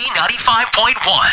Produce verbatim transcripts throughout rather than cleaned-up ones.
ninety-five point one.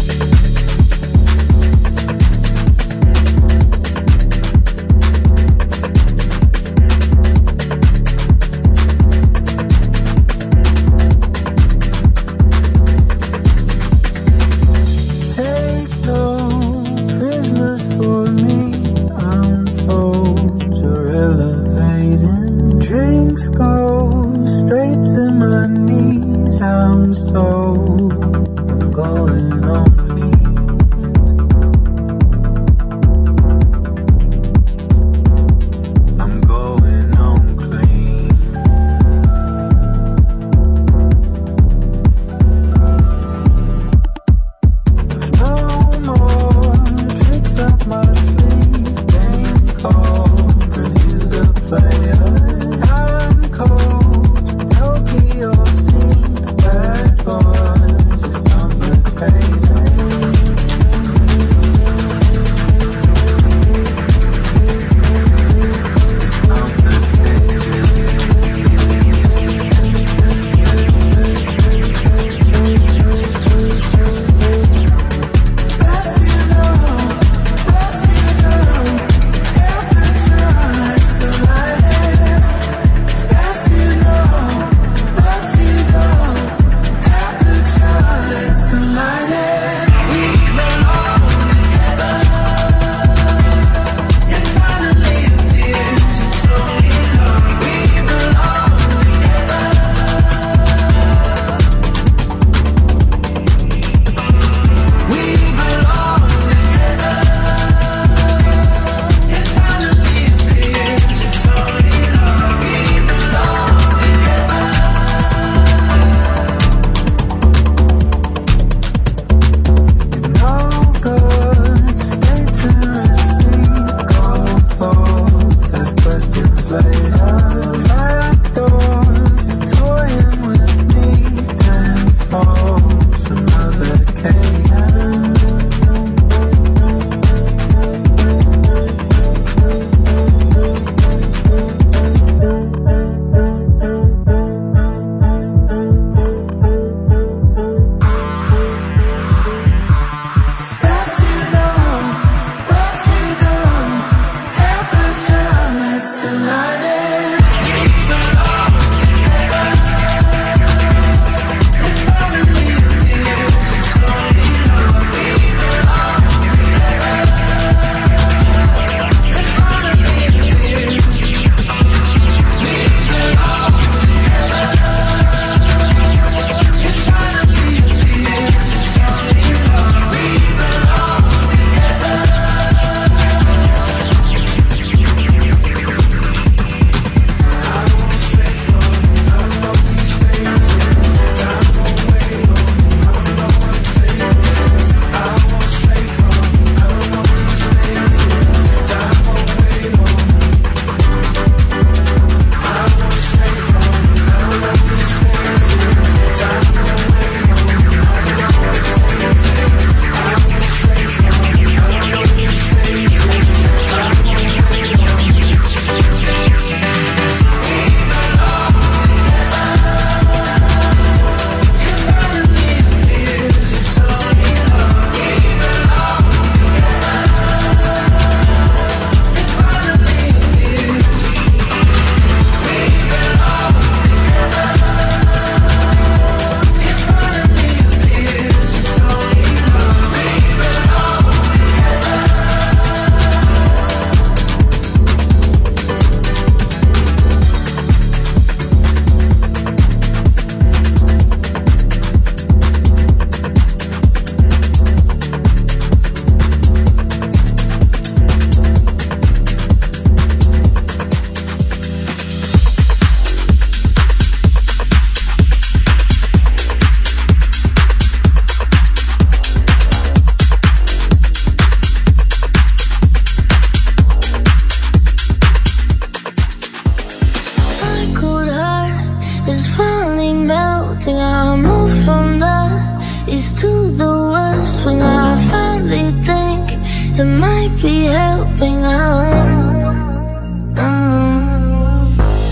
be helping out.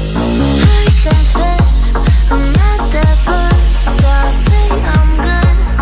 I confess, I'm not that first. I say I'm good.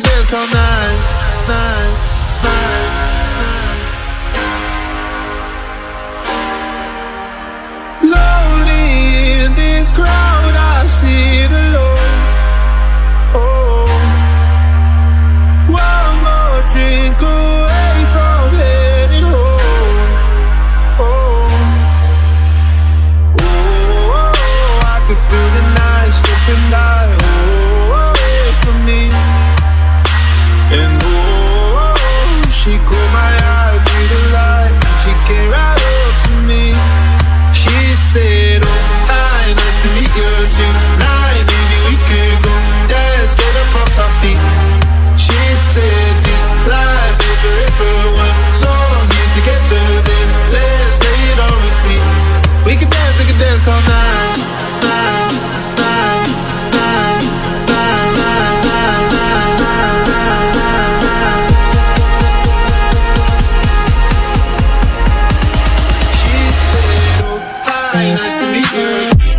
dance all night, night, night, night. Lonely in this crowd, I sit alone. Oh, one more drink away from heading home. Oh, oh, I can feel the night slipping by. Oh, away from me. And oh, she caught my eye through the light. She came right up to me. She said, oh, hi, nice to meet you tonight. Maybe we could go dance, get up off our feet. She said, this life is forever one song here together. Then let's play it on repeat. We can dance, we can dance all night, night, night, night, night, night, night, night, night, night. She said, oh, hi, nice to meet you.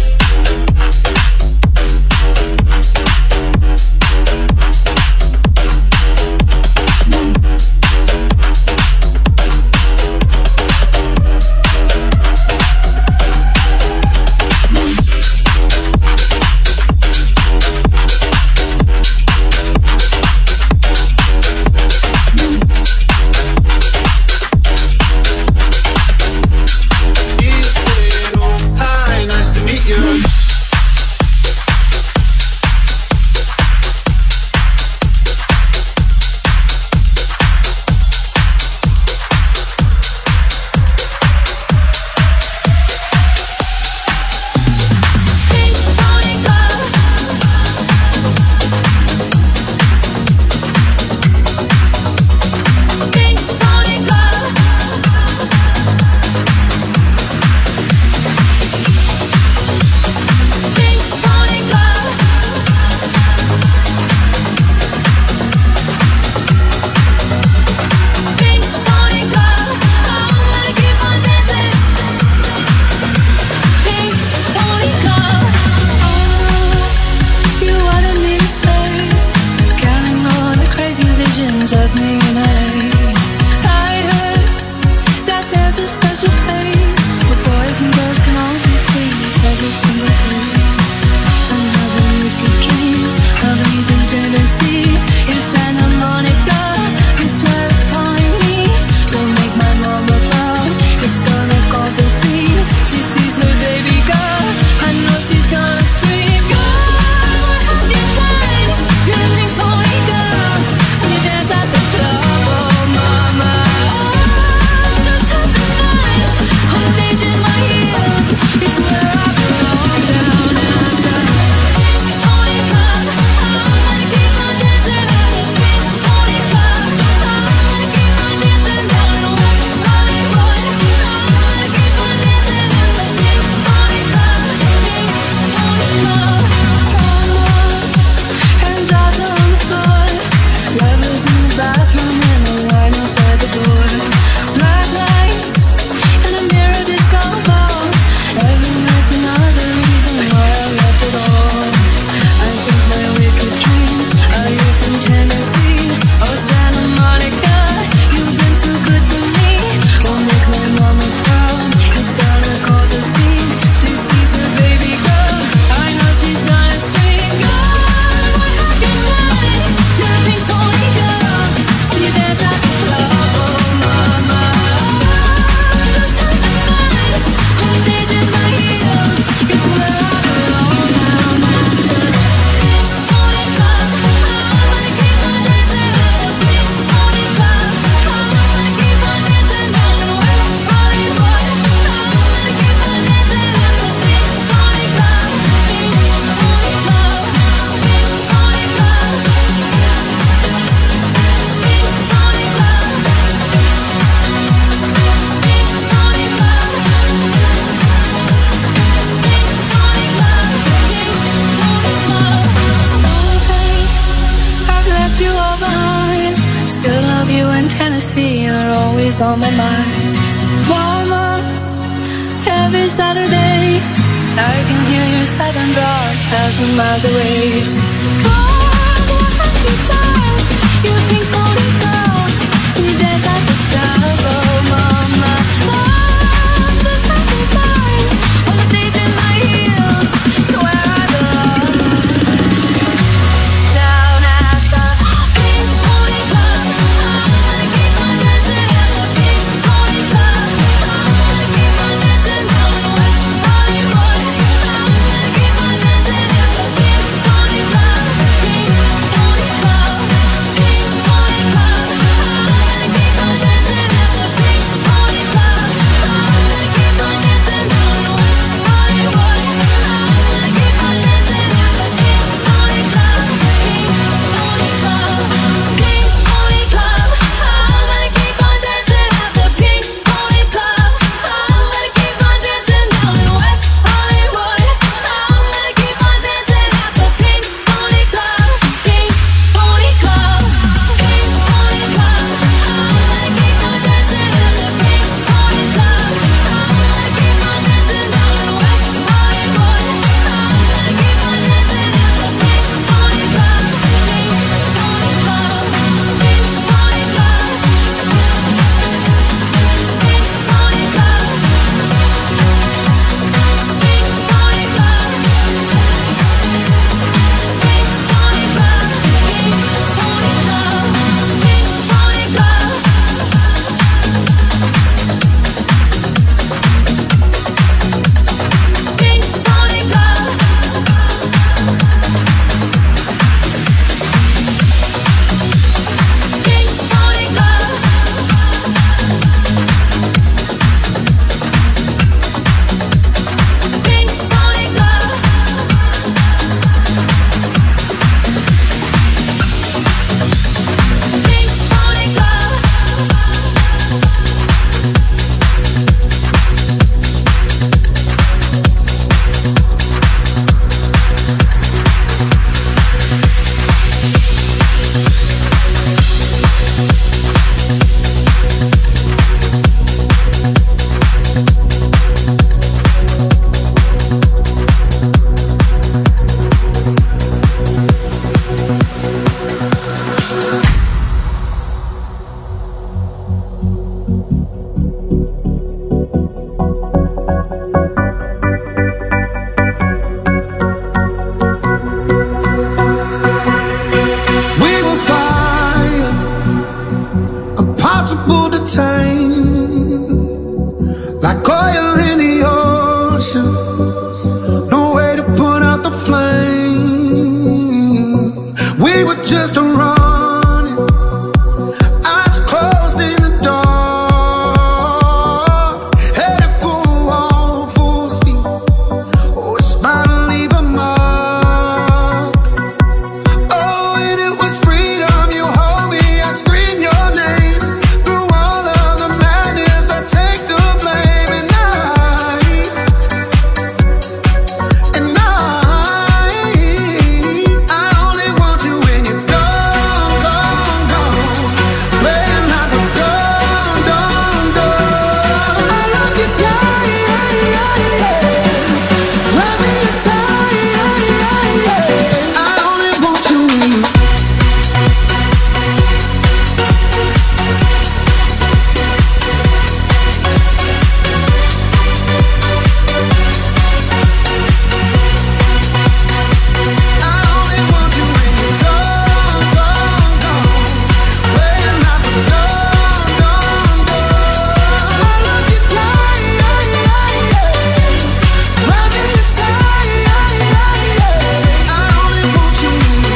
always on my mind. Mama, every Saturday I can hear your silent rock a thousand miles away. So, God, what have you done? impossible to tame, like oil in the ocean, no way to put out the flame. We were just a running, eyes closed in the dark, headed for a wall, full speed. Oh, it's about to leave a mark. Oh, and it was freedom. You hold me, I scream your name. Through all of the madness, I take the blame. And I, and I, I only want you when you're gone, gone, gone. Playing like a dum, dum, dum. I love you, yeah, yeah, yeah, yeah. Drive me insane, yeah, yeah, yeah. I only want you when you. I only want you when you're gone, gone, gone. Playing like a dum, dum, dum. I love you, yeah, yeah, yeah, yeah. Drive me insane, yeah, yeah, yeah. I only want you when you.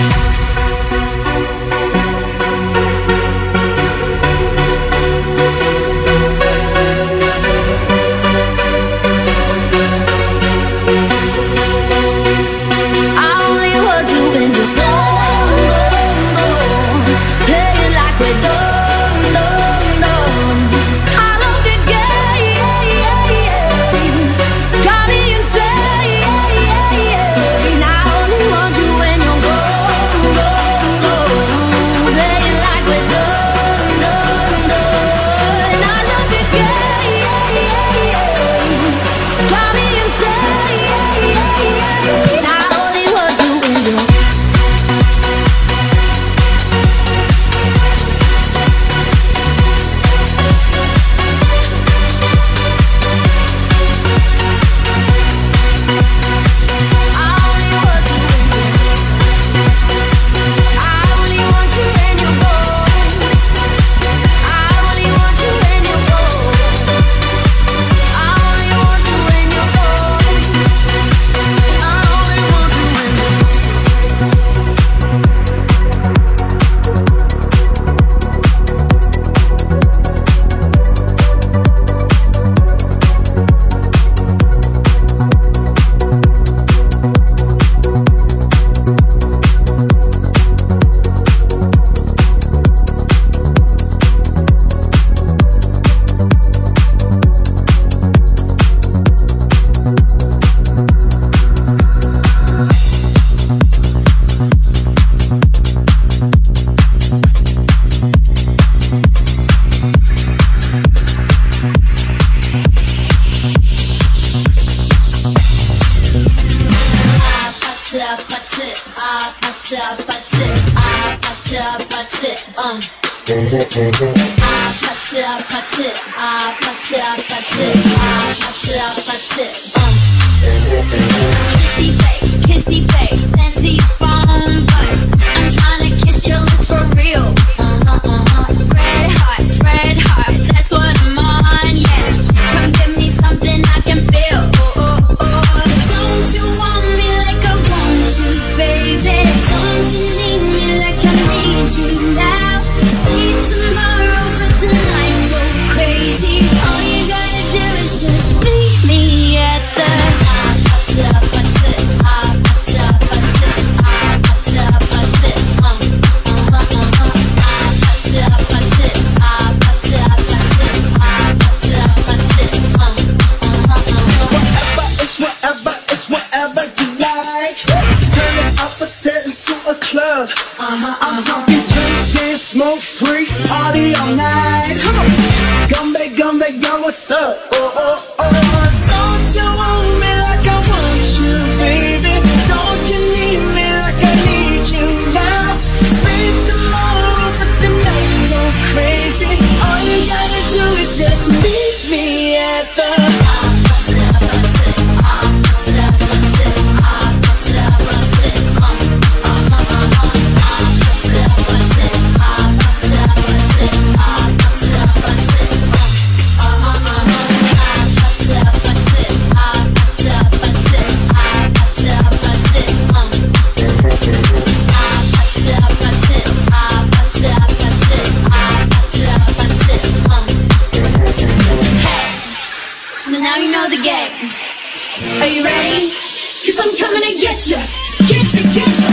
I only want you when you're gone, gone, gone. Playing like we're done, done, done. I love you, yeah, yeah, yeah, yeah. Got me insane, yeah, yeah, yeah. And I only want you when you're gone, gone, gone. Playing like we're done, done, done. And I love you, yeah, yeah, yeah, yeah. Got me insane, yeah, yeah, yeah. And I only want you when you're. I only want you when you're. I only want you when you're gone. I only want you when you're gone. I only want you when you're gone. I only want you when you. Kissy face, kissy face, send to your phone, but I'm tryna kiss your lips for real. Red hearts, red hearts, that's what I'm on, yeah. Come give me something I can feel. Don't you want me like I want you, baby? Don't you need me like I need you now? Sleep tomorrow, but tonight go crazy. All you gotta do is just meet me at the. I'm talking drink, dance, smoke, free, party all night. Come on, Gumbe, Gumbe, Gum, what's up? Oh, oh, oh. Don't you want me like I want you, baby? Don't you need me like I need you now? Sleep tomorrow, but tonight go crazy. All you gotta do is just meet me at the. Are you ready? Cause I'm coming to get you, get you, get you.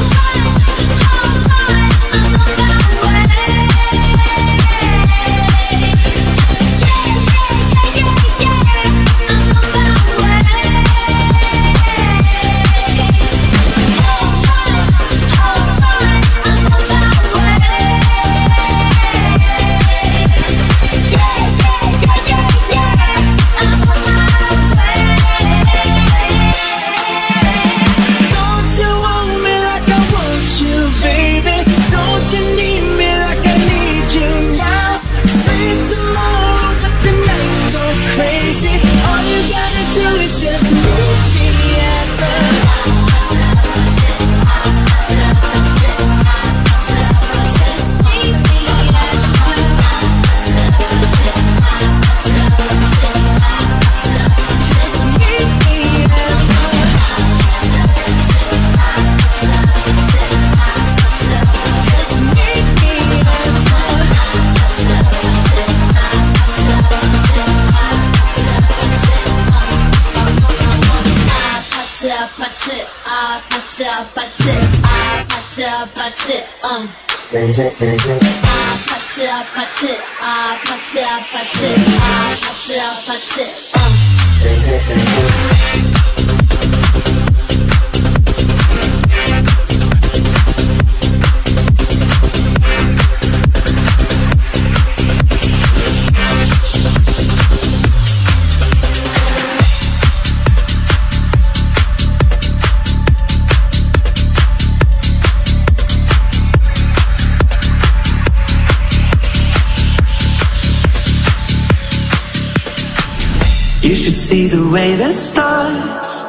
See the way the stars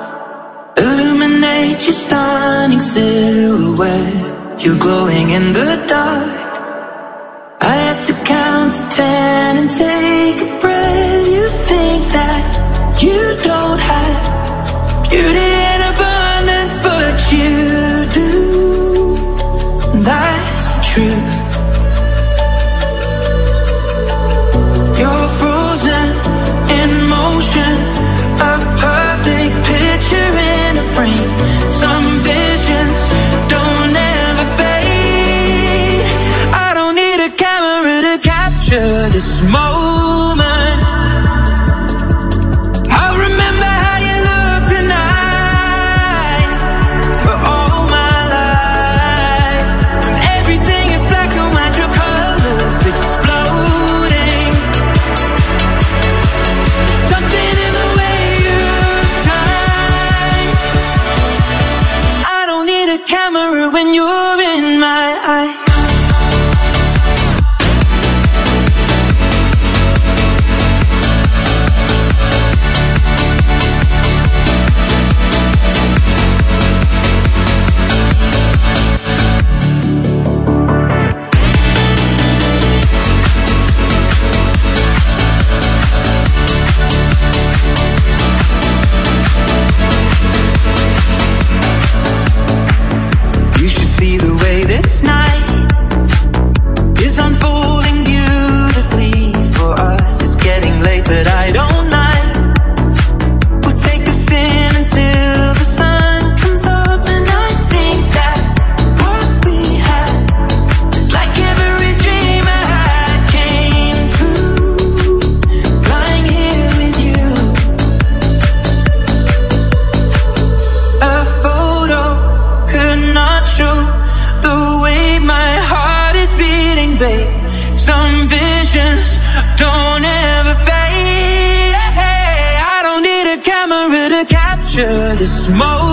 illuminate your stunning silhouette. You're glowing in the dark. I had to count to ten and take a breath. You think that you don't have beauty in abundance, but you do. That's the truth. You're frozen in motion. A perfect picture in a frame. Some visions don't ever fade. I don't need a camera to capture this moment. I'll remember how you look tonight for all my life. Everything is black and white, your colors exploding. Something in the way camera when you're in my eye. This moment